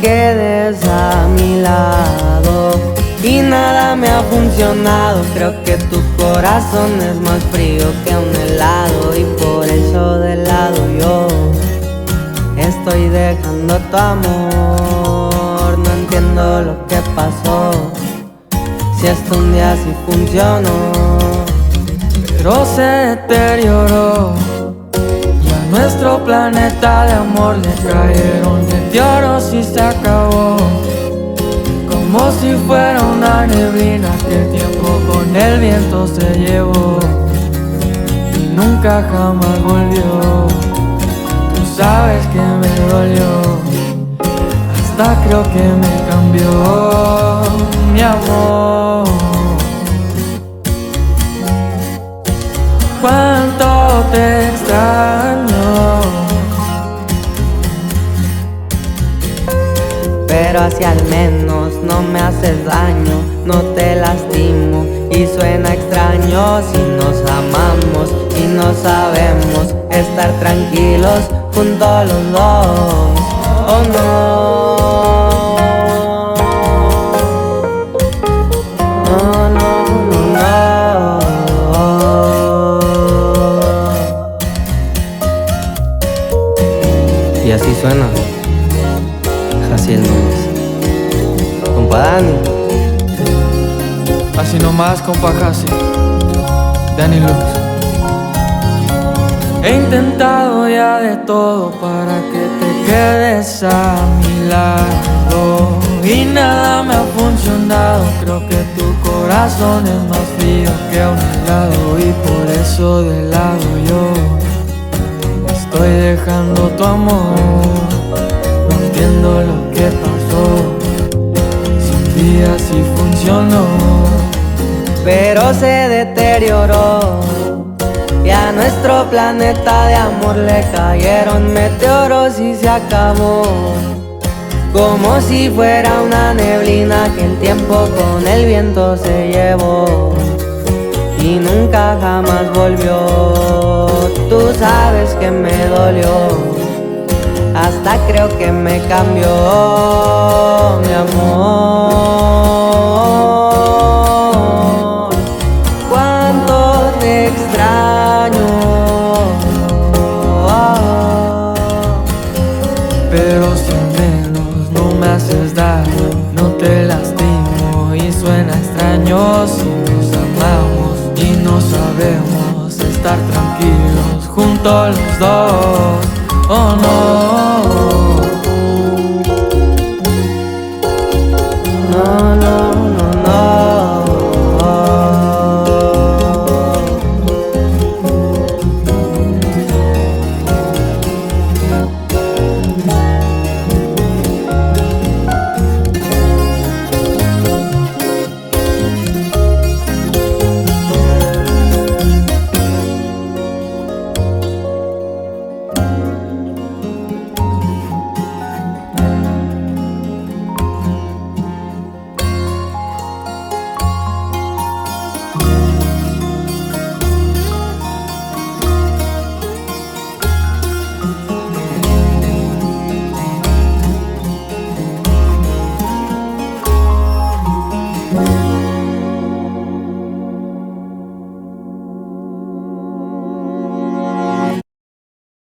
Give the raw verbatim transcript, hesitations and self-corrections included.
quedes a mi lado y nada me ha funcionado. Creo que tu corazón es más frío que un helado y por eso de lado yo estoy dejando tu amor. No entiendo lo que pasó, si esto un día sí funcionó, pero se deterioró. Y a nuestro planeta de amor le cayeron meteoros y se acabó, como si fuera una neblina que el tiempo con el viento se llevó y nunca jamás volvió. Tú sabes que me dolió, hasta creo que me cambió, mi amor. Cuánto te extraño, pero así al menos no me haces daño, no te lastimo y suena extraño si nos amamos y no sabemos estar tranquilos juntos los dos. Oh no. No, no, no, no. Y así suena Jaciel Núñez, compa Dani. Así nomás, compa Jasi, Dani Lux. He intentado ya de todo para que te quedes a mi lado y nada me ha funcionado. Creo que tu corazón es más frío que un helado y por eso de lado yo estoy dejando tu amor. No entiendo lo que pasó, si un día sí funcionó, pero se deterioró. Y a nuestro planeta de amor le cayeron meteoros y se acabó, como si fuera una neblina que el tiempo con el viento se llevó y nunca jamás volvió. Tú sabes que me dolió, hasta creo que me cambió, mi amor. Cuánto te extraño, pero si al menos no me haces daño, no te lastimo y suena extraño si nos amamos y no sabemos estar tranquilos juntos los dos. Oh no.